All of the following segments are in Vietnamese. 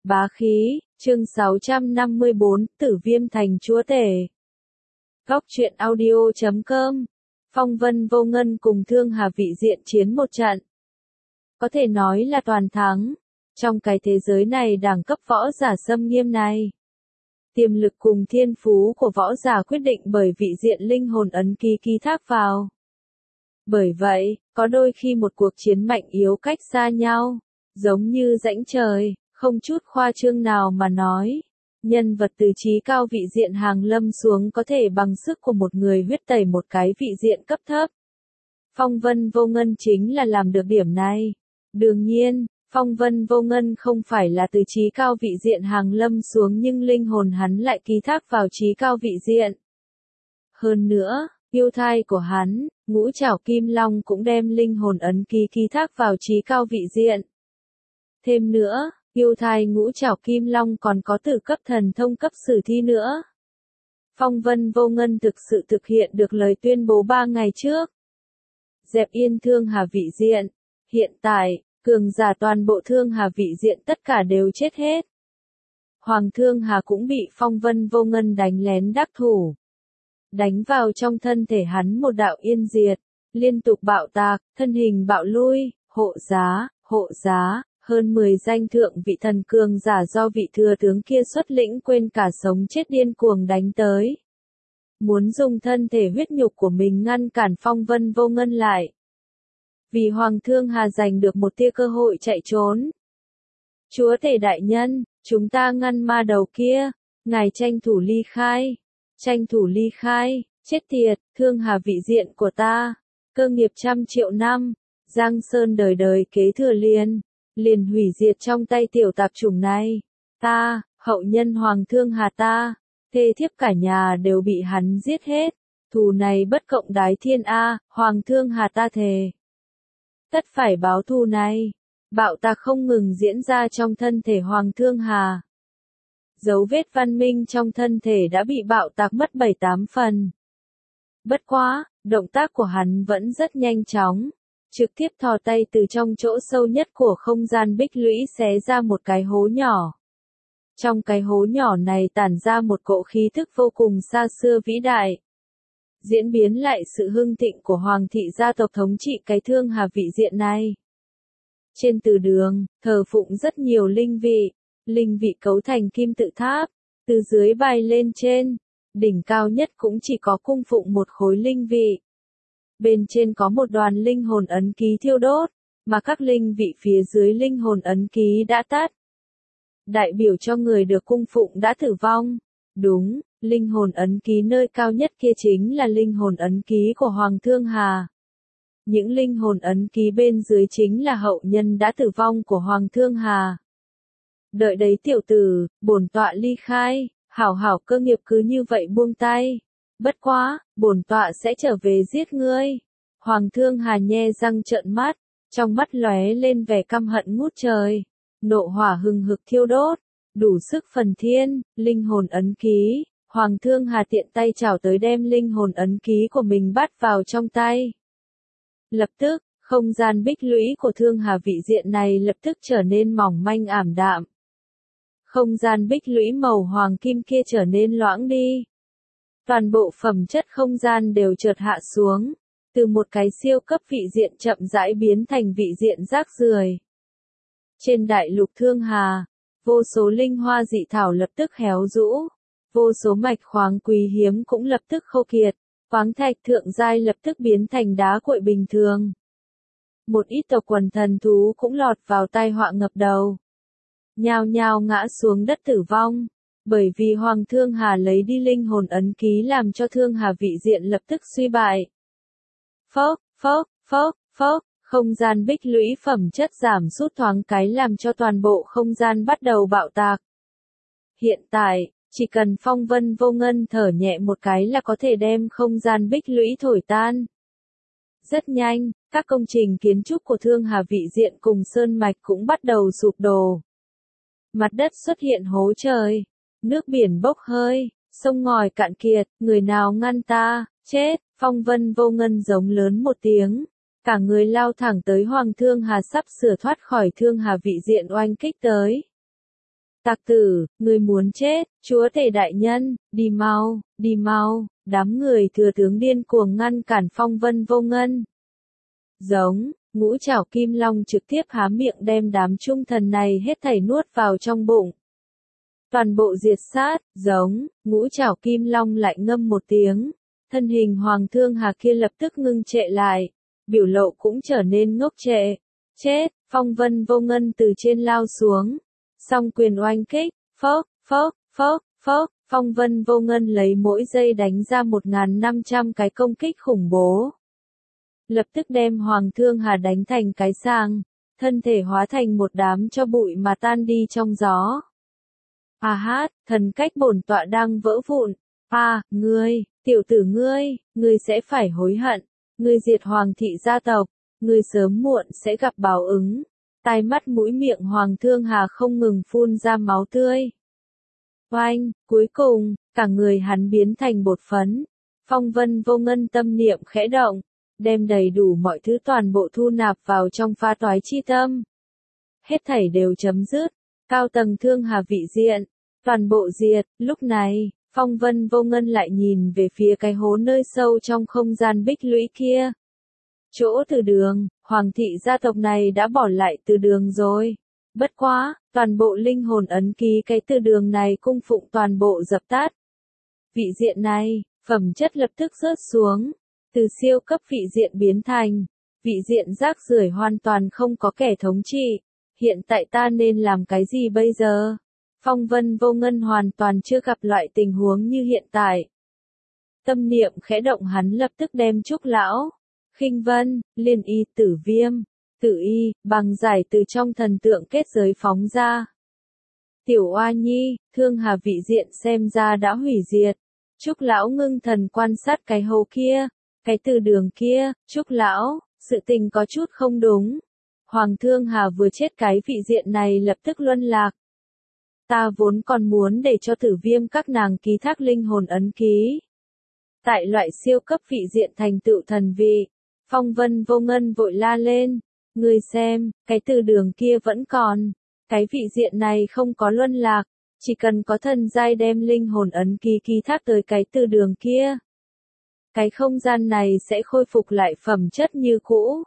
Bá khí, chương 654, Tử Viêm thành chúa tể. Góc truyện audio.com. Phong Vân Vô Ngân cùng Thương Hà Vị Diện chiến một trận. Có thể nói là toàn thắng. Trong cái thế giới này đẳng cấp võ giả xâm nghiêm này, tiềm lực cùng thiên phú của võ giả quyết định bởi vị diện linh hồn ấn ký ký thác vào. Bởi vậy, có đôi khi một cuộc chiến mạnh yếu cách xa nhau, giống như rãnh trời, không chút khoa trương nào mà nói. Nhân vật từ chí cao vị diện hàng lâm xuống có thể bằng sức của một người huyết tẩy một cái vị diện cấp thấp. Phong Vân Vô Ngân chính là làm được điểm này. Đương nhiên, Phong Vân Vô Ngân không phải là từ chí cao vị diện hàng lâm xuống nhưng linh hồn hắn lại ký thác vào chí cao vị diện. Hơn nữa, yêu thai của hắn, Ngũ Trảo Kim Long cũng đem linh hồn ấn ký ký thác vào chí cao vị diện. Thêm nữa, yêu thai Ngũ Trảo Kim Long còn có tử cấp thần thông cấp sử thi nữa. Phong Vân Vô Ngân thực sự thực hiện được lời tuyên bố 3 ngày trước. Dẹp yên Thương Hà vị diện. Hiện tại, cường giả toàn bộ Thương Hà vị diện tất cả đều chết hết. Hoàng Thương Hà cũng bị Phong Vân Vô Ngân đánh lén đắc thủ. Đánh vào trong thân thể hắn một đạo yên diệt, liên tục bạo tạc, thân hình bạo lui, hộ giá, hơn 10 danh thượng vị thần cường giả do vị thừa tướng kia xuất lĩnh quên cả sống chết điên cuồng đánh tới. Muốn dùng thân thể huyết nhục của mình ngăn cản Phong Vân Vô Ngân lại. Vì Hoàng Thương Hà giành được một tia cơ hội chạy trốn. Chúa tể đại nhân, chúng ta ngăn ma đầu kia, ngài tranh thủ ly khai, chết tiệt, Thương Hà vị diện của ta, cơ nghiệp trăm triệu năm, Giang Sơn đời đời kế thừa liền hủy diệt trong tay tiểu tạp chủng này. Ta, hậu nhân Hoàng Thương Hà ta, thê thiếp cả nhà đều bị hắn giết hết. Thù này bất cộng đái thiên a, Hoàng Thương Hà ta thề. Tất phải báo thù này. Bạo tạc không ngừng diễn ra trong thân thể Hoàng Thương Hà. Dấu vết văn minh trong thân thể đã bị bạo tạc mất 7-8 phần. Bất quá, động tác của hắn vẫn rất nhanh chóng. Trực tiếp thò tay từ trong chỗ sâu nhất của không gian bích lũy xé ra một cái hố nhỏ. Trong cái hố nhỏ này tản ra một cỗ khí thức vô cùng xa xưa vĩ đại. Diễn biến lại sự hưng thịnh của Hoàng thị gia tộc thống trị cái Thương Hà vị diện này. Trên từ đường, thờ phụng rất nhiều linh vị cấu thành kim tự tháp, từ dưới bay lên trên, đỉnh cao nhất cũng chỉ có cung phụng một khối linh vị. Bên trên có một đoàn linh hồn ấn ký thiêu đốt, mà các linh vị phía dưới linh hồn ấn ký đã tắt. Đại biểu cho người được cung phụng đã tử vong. Đúng, linh hồn ấn ký nơi cao nhất kia chính là linh hồn ấn ký của Hoàng Thương Hà. Những linh hồn ấn ký bên dưới chính là hậu nhân đã tử vong của Hoàng Thương Hà. Đợi đấy tiểu tử, bổn tọa ly khai, hảo cơ nghiệp cứ như vậy buông tay. Bất quá, bổn tọa sẽ trở về giết ngươi. Hoàng Thương Hà nhe răng trợn mắt, trong mắt lóe lên vẻ căm hận ngút trời. Nộ hỏa hừng hực thiêu đốt, đủ sức phần thiên, linh hồn ấn ký. Hoàng Thương Hà tiện tay chảo tới đem linh hồn ấn ký của mình bắt vào trong tay. Lập tức, không gian bích lũy của Thương Hà vị diện này lập tức trở nên mỏng manh ảm đạm. Không gian bích lũy màu hoàng kim kia trở nên loãng đi. Toàn bộ phẩm chất không gian đều chợt hạ xuống, từ một cái siêu cấp vị diện chậm rãi biến thành vị diện rác rưởi. Trên đại lục Thương Hà, vô số linh hoa dị thảo lập tức héo rũ, vô số mạch khoáng quý hiếm cũng lập tức khô kiệt, khoáng thạch thượng giai lập tức biến thành đá cuội bình thường. Một ít tộc quần thần thú cũng lọt vào tai họa ngập đầu. Nhao nhao ngã xuống đất tử vong. Bởi vì Hoàng Thương Hà lấy đi linh hồn ấn ký làm cho Thương Hà vị diện lập tức suy bại. Phốc, không gian bích lũy phẩm chất giảm sút thoáng cái làm cho toàn bộ không gian bắt đầu bạo tạc. Hiện tại, chỉ cần Phong Vân Vô Ngân thở nhẹ một cái là có thể đem không gian bích lũy thổi tan. Rất nhanh, các công trình kiến trúc của Thương Hà vị diện cùng sơn mạch cũng bắt đầu sụp đổ. Mặt đất xuất hiện hố trời. Nước biển bốc hơi, sông ngòi cạn kiệt, người nào ngăn ta, chết. Phong Vân Vô Ngân giống lớn một tiếng, cả người lao thẳng tới Hoàng Thương Hà sắp sửa thoát khỏi Thương Hà vị diện oanh kích tới. Tặc tử, người muốn chết, chúa tể đại nhân, đi mau, đám người thừa tướng điên cuồng ngăn cản Phong Vân Vô Ngân. Giống, ngũ trảo kim long trực tiếp há miệng đem đám trung thần này hết thảy nuốt vào trong bụng. Toàn bộ diệt sát, giống, ngũ trảo kim long lại ngâm một tiếng, thân hình Hoàng Thương Hà kia lập tức ngưng trệ lại, biểu lộ cũng trở nên ngốc trệ. Chết, Phong Vân Vô Ngân từ trên lao xuống, song quyền oanh kích, phốc, phốc, phốc, phốc, Phong Vân Vô Ngân lấy mỗi giây đánh ra 1.500 cái công kích khủng bố. Lập tức đem Hoàng Thương Hà đánh thành cái sàng, thân thể hóa thành một đám cho bụi mà tan đi trong gió. À hát, thần cách bổn tọa đang vỡ vụn. À, ngươi, tiểu tử ngươi sẽ phải hối hận. Ngươi diệt Hoàng thị gia tộc, ngươi sớm muộn sẽ gặp báo ứng. Tai mắt mũi miệng Hoàng Thương Hà không ngừng phun ra máu tươi. Oanh, cuối cùng, cả người hắn biến thành bột phấn. Phong Vân Vô Ngân tâm niệm khẽ động, đem đầy đủ mọi thứ toàn bộ thu nạp vào trong pha toái chi tâm. Hết thảy đều chấm dứt, cao tầng Thương Hà vị diện, toàn bộ diệt. Lúc này, Phong Vân Vô Ngân lại nhìn về phía cái hố nơi sâu trong không gian bích lũy kia. Chỗ từ đường, Hoàng thị gia tộc này đã bỏ lại từ đường rồi. Bất quá, toàn bộ linh hồn ấn ký cái từ đường này cung phụng toàn bộ dập tắt. Vị diện này, phẩm chất lập tức rớt xuống, từ siêu cấp vị diện biến thành vị diện rác rưởi hoàn toàn không có kẻ thống trị. Hiện tại ta nên làm cái gì bây giờ? Phong Vân Vô Ngân hoàn toàn chưa gặp loại tình huống như hiện tại. Tâm niệm khẽ động hắn lập tức đem Trúc Lão, Khinh Vân, Liên Y, Tử Viêm, Tử Y, bằng giải từ trong thần tượng kết giới phóng ra. Tiểu Oa Nhi, Thương Hà vị diện xem ra đã hủy diệt. Trúc Lão ngưng thần quan sát cái hố kia, cái từ đường kia. Trúc Lão, sự tình có chút không đúng. Hoàng Thương Hà vừa chết cái vị diện này lập tức luân lạc. Ta vốn còn muốn để cho Tử Viêm các nàng ký thác linh hồn ấn ký. Tại loại siêu cấp vị diện thành tựu thần vị, Phong Vân Vô Ngân vội la lên. Ngươi xem, cái từ đường kia vẫn còn. Cái vị diện này không có luân lạc. Chỉ cần có thần giai đem linh hồn ấn ký ký thác tới cái từ đường kia. Cái không gian này sẽ khôi phục lại phẩm chất như cũ.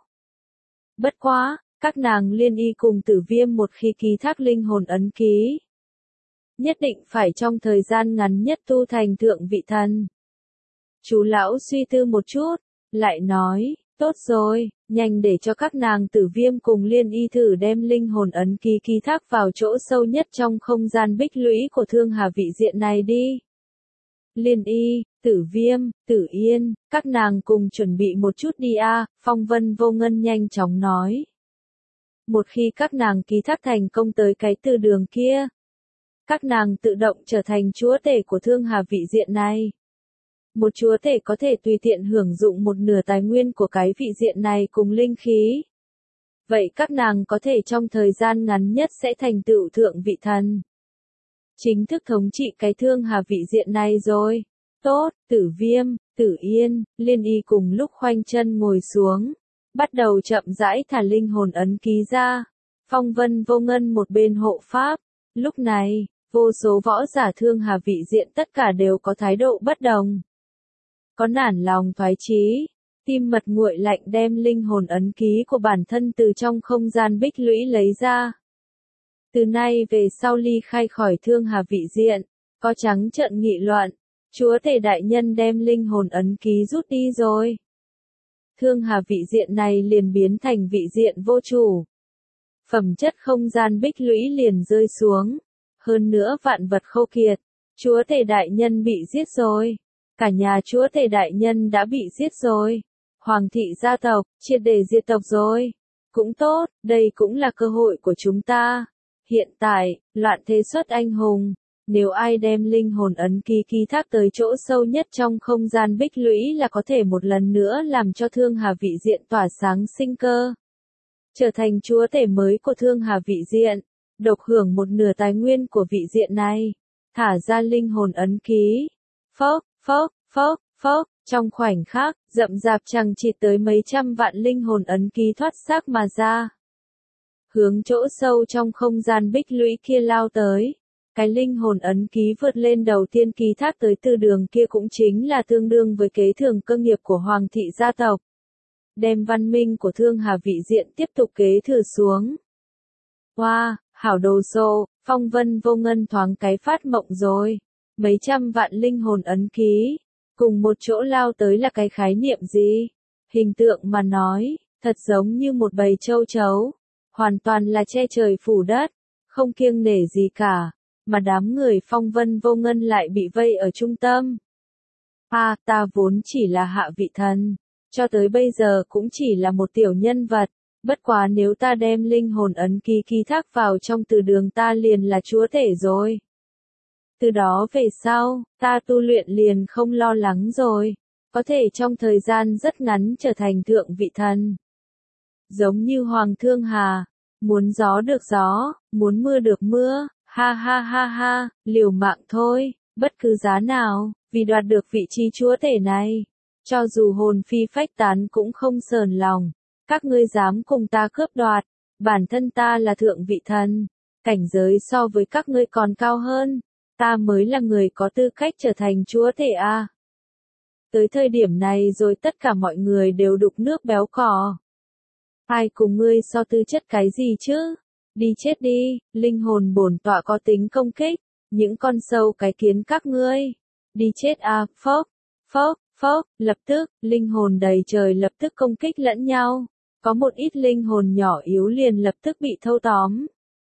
Bất quá, các nàng Liên Y cùng Tử Viêm một khi ký thác linh hồn ấn ký, nhất định phải trong thời gian ngắn nhất tu thành thượng vị thần. Chú lão suy tư một chút, lại nói, tốt rồi, nhanh để cho các nàng Tử Viêm cùng Liên Y thử đem linh hồn ấn ký ký thác vào chỗ sâu nhất trong không gian bích lũy của Thương Hà vị diện này đi. Liên Y, Tử Viêm, Tử Yên, các nàng cùng chuẩn bị một chút đi a. Phong Vân Vô Ngân nhanh chóng nói. Một khi các nàng ký thác thành công tới cái từ đường kia, các nàng tự động trở thành chúa tể của Thương Hà vị diện này. Một chúa tể có thể tùy tiện hưởng dụng một nửa tài nguyên của cái vị diện này cùng linh khí. Vậy các nàng có thể trong thời gian ngắn nhất sẽ thành tựu thượng vị thần. Chính thức thống trị cái Thương Hà vị diện này rồi. Tốt, Tử Viêm, Tử Yên, Liên Y cùng lúc khoanh chân ngồi xuống. Bắt đầu chậm rãi thả linh hồn ấn ký ra. Phong Vân Vô Ngân một bên hộ pháp. Lúc này, vô số võ giả Thương Hà vị diện tất cả đều có thái độ bất đồng. Có nản lòng thoái chí, tim mật nguội lạnh đem linh hồn ấn ký của bản thân từ trong không gian bích lũy lấy ra. Từ nay về sau ly khai khỏi Thương Hà vị diện, có trắng trợn nghị luận, chúa tể đại nhân đem linh hồn ấn ký rút đi rồi. Thương Hà vị diện này liền biến thành vị diện vô chủ. Phẩm chất không gian bích lũy liền rơi xuống. Hơn nữa vạn vật khô kiệt. Chúa tể đại nhân bị giết rồi. Cả nhà chúa tể đại nhân đã bị giết rồi. Hoàng thị gia tộc, triệt để diệt tộc rồi. Cũng tốt, đây cũng là cơ hội của chúng ta. Hiện tại, loạn thế xuất anh hùng. Nếu ai đem linh hồn ấn ký ký thác tới chỗ sâu nhất trong không gian bích lũy là có thể một lần nữa làm cho Thương Hà vị diện tỏa sáng sinh cơ. Trở thành chúa tể mới của Thương Hà vị diện. Độc hưởng một nửa tài nguyên của vị diện này. Thả ra linh hồn ấn ký. Phốc, phốc, phốc, phốc. Trong khoảnh khắc, rậm rạp chằng chịt tới mấy trăm vạn linh hồn ấn ký thoát xác mà ra. Hướng chỗ sâu trong không gian bích lũy kia lao tới. Cái linh hồn ấn ký vượt lên đầu tiên ký thác tới từ đường kia cũng chính là tương đương với kế thừa cơ nghiệp của Hoàng thị gia tộc. Đem văn minh của Thương Hà vị diện tiếp tục kế thừa xuống. Wow, hảo đồ sộ, Phong Vân Vô Ngân thoáng cái phát mộng rồi. Mấy trăm vạn linh hồn ấn ký, cùng một chỗ lao tới là cái khái niệm gì? Hình tượng mà nói, thật giống như một bầy châu chấu, hoàn toàn là che trời phủ đất, không kiêng nể gì cả, mà đám người Phong Vân Vô Ngân lại bị vây ở trung tâm. Ta vốn chỉ là hạ vị thần, cho tới bây giờ cũng chỉ là một tiểu nhân vật, bất quá nếu ta đem linh hồn ấn ký ký thác vào trong từ đường ta liền là chúa tể rồi. Từ đó về sau, ta tu luyện liền không lo lắng rồi, có thể trong thời gian rất ngắn trở thành thượng vị thần. Giống như Hoàng Thương Hà, muốn gió được gió, muốn mưa được mưa, ha ha ha ha, liều mạng thôi, bất cứ giá nào, vì đoạt được vị trí chúa tể này. Cho dù hồn phi phách tán cũng không sờn lòng, các ngươi dám cùng ta cướp đoạt, bản thân ta là thượng vị thần, cảnh giới so với các ngươi còn cao hơn, ta mới là người có tư cách trở thành chúa tể a. Tới thời điểm này rồi tất cả mọi người đều đục nước béo cò. Ai cùng ngươi so tư chất cái gì chứ? Đi chết đi, linh hồn bổn tọa có tính công kích, những con sâu cái kiến các ngươi. Đi chết a, phốc, phốc, phốc, lập tức, linh hồn đầy trời lập tức công kích lẫn nhau. Có một ít linh hồn nhỏ yếu liền lập tức bị thâu tóm.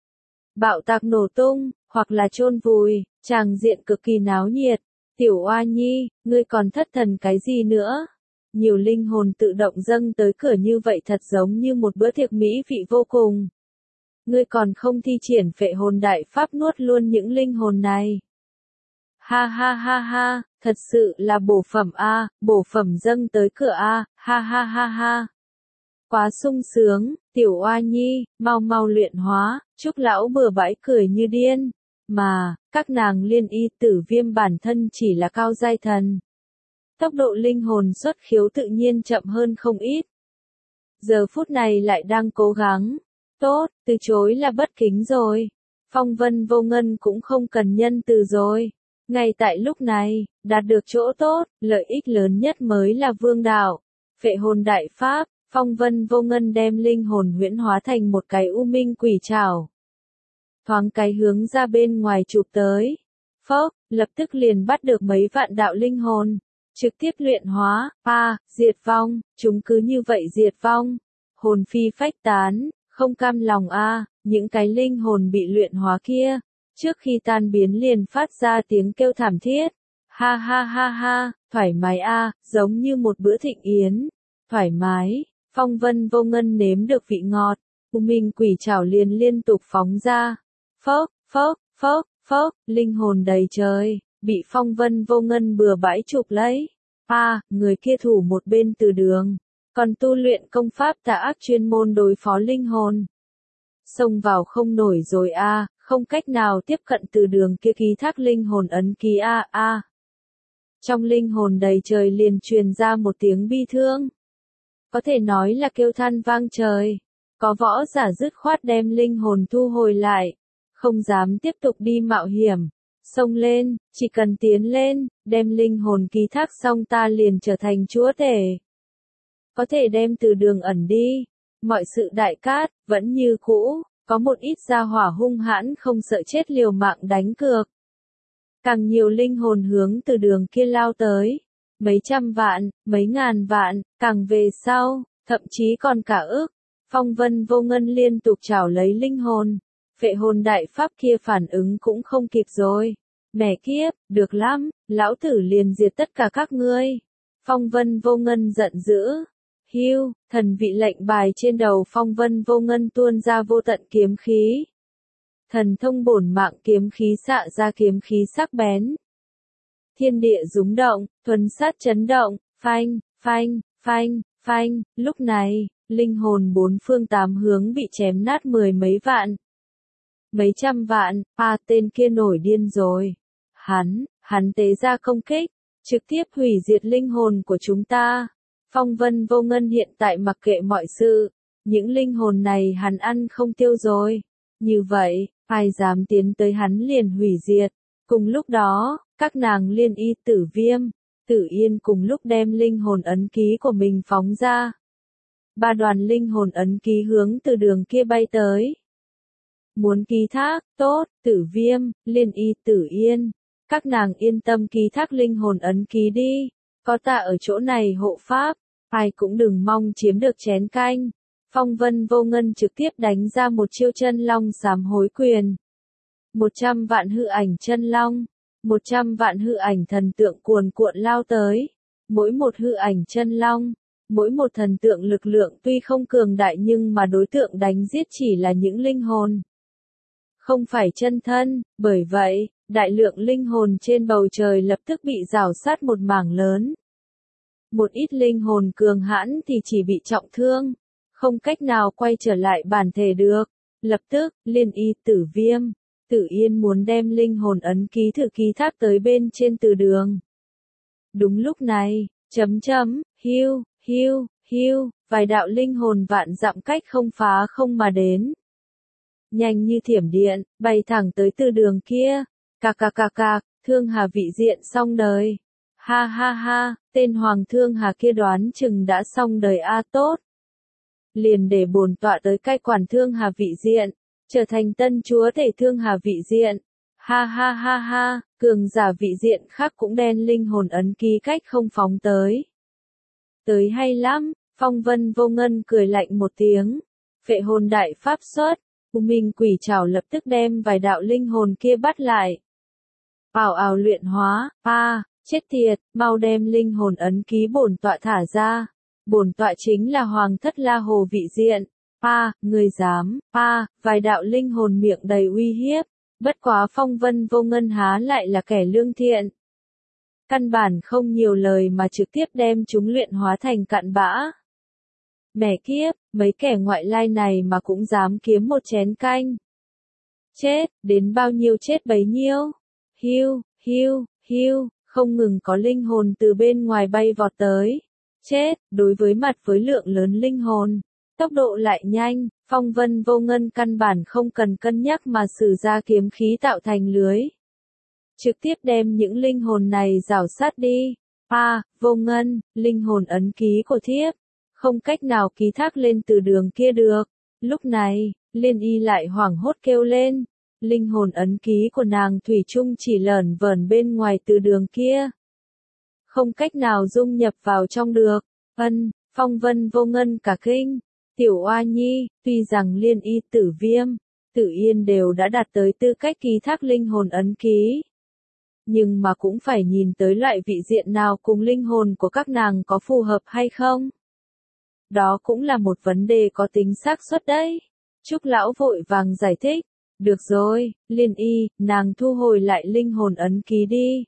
Bạo tạc nổ tung, hoặc là chôn vùi, tràng diện cực kỳ náo nhiệt. Tiểu Oa Nhi, ngươi còn thất thần cái gì nữa? Nhiều linh hồn tự động dâng tới cửa như vậy thật giống như một bữa tiệc mỹ vị vô cùng. Ngươi còn không thi triển phệ hồn đại pháp nuốt luôn những linh hồn này. Ha ha ha ha, thật sự là bổ phẩm a, bổ phẩm dâng tới cửa a, ha ha ha ha. Quá sung sướng, Tiểu Oa Nhi, mau mau luyện hóa, Trúc lão bừa bãi cười như điên. Mà, các nàng Liên Y Tử Viêm bản thân chỉ là cao giai thần. Tốc độ linh hồn xuất khiếu tự nhiên chậm hơn không ít. Giờ phút này lại đang cố gắng. Tốt, từ chối là bất kính rồi. Phong Vân Vô Ngân cũng không cần nhân từ rồi. Ngay tại lúc này, đạt được chỗ tốt, lợi ích lớn nhất mới là vương đạo. Phệ hồn đại pháp, Phong Vân Vô Ngân đem linh hồn huyễn hóa thành một cái u minh quỷ trảo. Thoáng cái hướng ra bên ngoài chụp tới. Phốc, lập tức liền bắt được mấy vạn đạo linh hồn. Trực tiếp luyện hóa, diệt vong, chúng cứ như vậy diệt vong. Hồn phi phách tán, không cam lòng những cái linh hồn bị luyện hóa kia. Trước khi tan biến liền phát ra tiếng kêu thảm thiết. Ha ha ha ha, thoải mái giống như một bữa thịnh yến. Thoải mái, Phong Vân Vô Ngân nếm được vị ngọt. U minh quỷ trảo liền liên tục phóng ra. Phốc, phốc, phốc, phốc, linh hồn đầy trời, bị Phong Vân Vô Ngân bừa bãi chụp lấy. Người kia thủ một bên từ đường, còn tu luyện công pháp tà ác chuyên môn đối phó linh hồn. Xông vào không nổi rồi không cách nào tiếp cận từ đường kia ký thác linh hồn ấn ký Trong linh hồn đầy trời liền truyền ra một tiếng bi thương. Có thể nói là kêu than vang trời. Có võ giả dứt khoát đem linh hồn thu hồi lại. Không dám tiếp tục đi mạo hiểm. Xông lên, chỉ cần tiến lên, đem linh hồn ký thác xong ta liền trở thành chúa tể. Có thể đem từ đường ẩn đi. Mọi sự đại cát, vẫn như cũ, có một ít gia hỏa hung hãn không sợ chết liều mạng đánh cược. Càng nhiều linh hồn hướng từ đường kia lao tới. Mấy trăm vạn, mấy ngàn vạn, càng về sau, thậm chí còn cả ước. Phong Vân Vô Ngân liên tục trảo lấy linh hồn. Phệ hồn đại pháp kia phản ứng cũng không kịp rồi. Mẹ kiếp, được lắm, lão tử liền diệt tất cả các ngươi. Phong Vân Vô Ngân giận dữ. Hưu, thần vị lệnh bài trên đầu Phong Vân Vô Ngân tuôn ra vô tận kiếm khí. Thần thông bổn mạng kiếm khí xạ ra kiếm khí sắc bén. Thiên địa rúng động, thuần sát chấn động, phanh, phanh, phanh, phanh, lúc này, linh hồn bốn phương tám hướng bị chém nát mười mấy vạn. Mấy trăm vạn, tên kia nổi điên rồi. Hắn tế ra công kích, trực tiếp hủy diệt linh hồn của chúng ta. Phong Vân Vô Ngân hiện tại mặc kệ mọi sự, những linh hồn này hắn ăn không tiêu rồi. Như vậy, ai dám tiến tới hắn liền hủy diệt. Cùng lúc đó, các nàng Liên Y, Tử Viêm, Tử Yên cùng lúc đem linh hồn ấn ký của mình phóng ra. 3 đoàn linh hồn ấn ký hướng từ đường kia bay tới. Muốn ký thác, tốt, Tử Viêm, Liên Y, Tử Yên. Các nàng yên tâm ký thác linh hồn ấn ký đi. Có ta ở chỗ này hộ pháp, ai cũng đừng mong chiếm được chén canh. Phong Vân Vô Ngân trực tiếp đánh ra một chiêu chân long sám hối quyền. 100 vạn hư ảnh chân long, 100 vạn hư ảnh thần tượng cuồn cuộn lao tới. Mỗi một hư ảnh chân long, mỗi một thần tượng lực lượng tuy không cường đại nhưng mà đối tượng đánh giết chỉ là những linh hồn. Không phải chân thân, bởi vậy, đại lượng linh hồn trên bầu trời lập tức bị rào sát một mảng lớn. Một ít linh hồn cường hãn thì chỉ bị trọng thương, không cách nào quay trở lại bản thể được. Lập tức, Liên Y, Tử Viêm, Tử Yên muốn đem linh hồn ấn ký thử ký thác tới bên trên từ đường. Đúng lúc này, hiu, hiu, hiu, vài đạo linh hồn vạn dặm cách không phá không mà đến. Nhanh như thiểm điện, bay thẳng tới từ đường kia. Cạc, Thương Hà vị diện xong đời. Ha ha ha, tên Hoàng Thương Hà kia đoán chừng đã xong đời a tốt. Liền để bổn tọa tới cai quản Thương Hà vị diện, trở thành tân chúa tể Thương Hà vị diện. Ha ha ha ha, cường giả vị diện khác cũng đen linh hồn ấn ký cách không phóng tới. Tới hay lắm, Phong Vân Vô Ngân cười lạnh một tiếng. Phệ hồn đại pháp xuất, U Minh Quỷ Trảo lập tức đem vài đạo linh hồn kia bắt lại. Ào ào luyện hóa, chết tiệt, mau đem linh hồn ấn ký bổn tọa thả ra. Bổn tọa chính là Hoàng Thất La Hồ vị diện. Người dám, vài đạo linh hồn miệng đầy uy hiếp. Bất quá Phong Vân Vô Ngân há lại là kẻ lương thiện. Căn bản không nhiều lời mà trực tiếp đem chúng luyện hóa thành cặn bã. Mẹ kiếp, mấy kẻ ngoại lai này mà cũng dám kiếm một chén canh. Chết, đến bao nhiêu chết bấy nhiêu. Hiu, hiu, hiu, không ngừng có linh hồn từ bên ngoài bay vọt tới. Chết, đối với mặt với lượng lớn linh hồn, tốc độ lại nhanh, Phong Vân Vô Ngân căn bản không cần cân nhắc mà sử ra kiếm khí tạo thành lưới. Trực tiếp đem những linh hồn này rảo sát đi. Vô Ngân, linh hồn ấn ký của thiếp, không cách nào ký thác lên từ đường kia được. Lúc này, Liên Y lại hoảng hốt kêu lên. Linh hồn ấn ký của nàng thủy chung chỉ lởn vởn bên ngoài từ đường kia. Không cách nào dung nhập vào trong được. Phong Vân Vô Ngân cả kinh. Tiểu Oa Nhi, tuy rằng Liên Y, Tử Viêm, Tử Yên đều đã đạt tới tư cách ký thác linh hồn ấn ký. Nhưng mà cũng phải nhìn tới loại vị diện nào cùng linh hồn của các nàng có phù hợp hay không. Đó cũng là một vấn đề có tính xác suất đấy. Trúc Lão vội vàng giải thích. Được rồi, Liên Y, nàng thu hồi lại linh hồn ấn ký đi.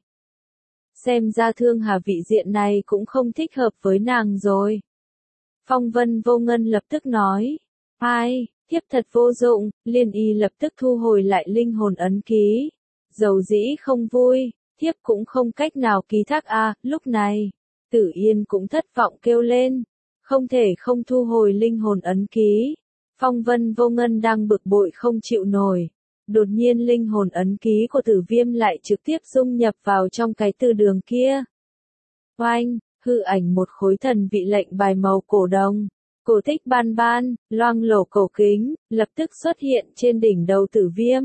Xem ra Thương Hà vị diện này cũng không thích hợp với nàng rồi. Phong Vân Vô Ngân lập tức nói. Thiếp thật vô dụng, Liên Y lập tức thu hồi lại linh hồn ấn ký. Dầu dĩ không vui, thiếp cũng không cách nào ký thác lúc này. Tử Yên cũng thất vọng kêu lên. Không thể không thu hồi linh hồn ấn ký. Phong Vân Vô Ngân đang bực bội không chịu nổi. Đột nhiên linh hồn ấn ký của Tử Viêm lại trực tiếp dung nhập vào trong cái từ đường kia. Oanh, hư ảnh một khối thần vị lệnh bài màu cổ đồng, cổ tích ban ban, loang lổ cổ kính, lập tức xuất hiện trên đỉnh đầu Tử Viêm.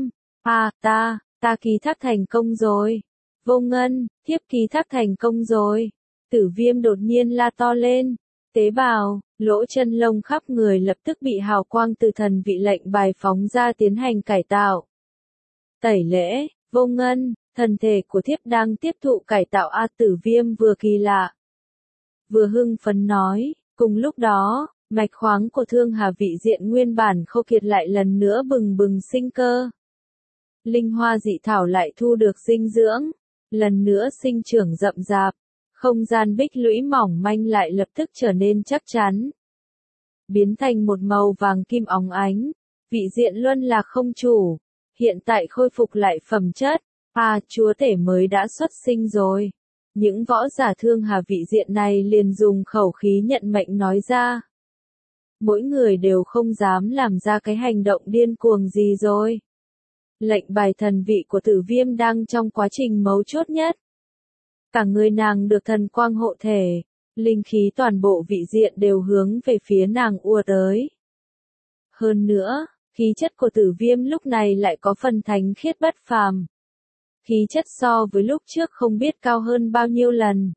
Ta ký thác thành công rồi. Vô Ngân, thiếp ký thác thành công rồi. Tử Viêm đột nhiên la to lên. Tế bào, lỗ chân lông khắp người lập tức bị hào quang từ thần vị lệnh bài phóng ra tiến hành cải tạo. Tẩy lễ, Vô Ngân, thần thể của thiếp đang tiếp thụ cải tạo. Tử Viêm vừa kỳ lạ, vừa hưng phấn nói. Cùng lúc đó, mạch khoáng của Thương Hà vị diện nguyên bản khô kiệt lại lần nữa bừng bừng sinh cơ. Linh hoa dị thảo lại thu được dinh dưỡng, lần nữa sinh trưởng rậm rạp. Không gian bích lũy mỏng manh lại lập tức trở nên chắc chắn. Biến thành một màu vàng kim óng ánh. Vị diện luân lạc không chủ. Hiện tại khôi phục lại phẩm chất. Chúa tể mới đã xuất sinh rồi. Những võ giả Thương Hà vị diện này liền dùng khẩu khí nhận mệnh nói ra. Mỗi người đều không dám làm ra cái hành động điên cuồng gì rồi. Lệnh bài thần vị của Tử Viêm đang trong quá trình mấu chốt nhất. Cả người nàng được thần quang hộ thể, linh khí toàn bộ vị diện đều hướng về phía nàng ùa tới. Hơn nữa, khí chất của Tử Viêm lúc này lại có phần thánh khiết bất phàm. Khí chất so với lúc trước không biết cao hơn bao nhiêu lần.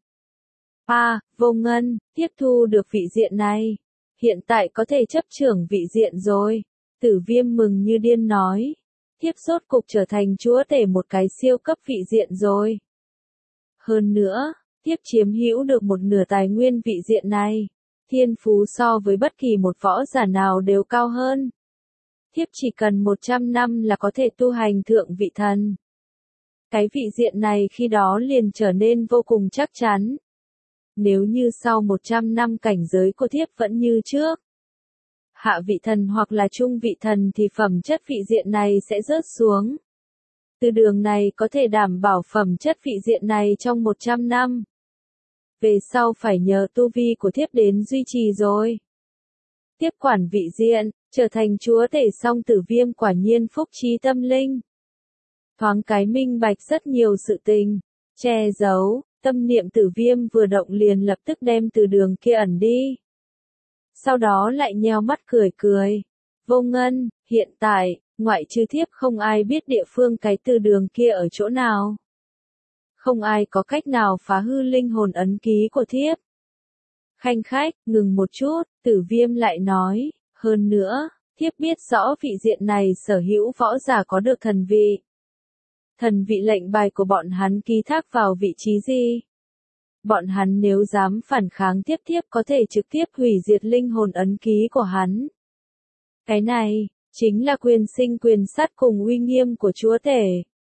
Vô Ngân, tiếp thu được vị diện này. Hiện tại có thể chấp trưởng vị diện rồi. Tử Viêm mừng như điên nói. Thiếp rốt cục trở thành chúa tể một cái siêu cấp vị diện rồi. Hơn nữa, thiếp chiếm hữu được một nửa tài nguyên vị diện này. Thiên phú so với bất kỳ một võ giả nào đều cao hơn. Thiếp chỉ cần 100 năm là có thể tu hành thượng vị thần. Cái vị diện này khi đó liền trở nên vô cùng chắc chắn. Nếu như sau 100 năm cảnh giới của thiếp vẫn như trước, hạ vị thần hoặc là trung vị thần thì phẩm chất vị diện này sẽ rớt xuống. Từ đường này có thể đảm bảo phẩm chất vị diện này trong 100 năm. Về sau phải nhờ tu vi của thiếp đến duy trì rồi. Tiếp quản vị diện, trở thành chúa tể song Tử Viêm quả nhiên phúc trí tâm linh. Thoáng cái minh bạch rất nhiều sự tình, che giấu, tâm niệm Tử Viêm vừa động liền lập tức đem từ đường kia ẩn đi. Sau đó lại nheo mắt cười cười. Vô Ngân, hiện tại, ngoại trừ thiếp không ai biết địa phương cái từ đường kia ở chỗ nào. Không ai có cách nào phá hư linh hồn ấn ký của thiếp. Khanh khách, ngừng một chút, Tử Viêm lại nói, hơn nữa, thiếp biết rõ vị diện này sở hữu võ giả có được thần vị. Thần vị lệnh bài của bọn hắn ký thác vào vị trí gì? Bọn hắn nếu dám phản kháng tiếp thiếp có thể trực tiếp hủy diệt linh hồn ấn ký của hắn. Cái này, chính là quyền sinh quyền sát cùng uy nghiêm của chúa tể.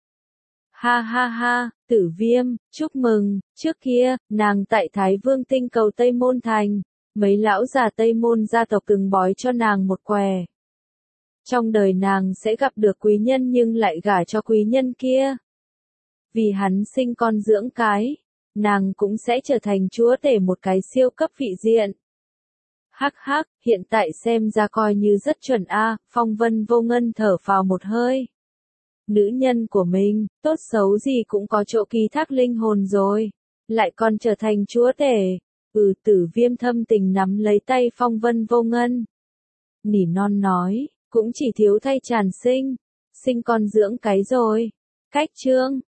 Ha ha ha, Tử Viêm, chúc mừng, trước kia, nàng tại Thái Vương tinh cầu Tây Môn Thành, mấy lão già Tây Môn gia tộc từng bói cho nàng một quẻ. Trong đời nàng sẽ gặp được quý nhân nhưng lại gả cho quý nhân kia. Vì hắn sinh con dưỡng cái, nàng cũng sẽ trở thành chúa tể một cái siêu cấp vị diện. Hắc hắc, hiện tại xem ra coi như rất chuẩn a. Phong Vân Vô Ngân thở phào một hơi. Nữ nhân của mình, tốt xấu gì cũng có chỗ ký thác linh hồn rồi, lại còn trở thành chúa tể. Tử Viêm thâm tình nắm lấy tay Phong Vân Vô Ngân. Nỉ non nói, cũng chỉ thiếu thay Tràn sinh con dưỡng cái rồi. Cách chương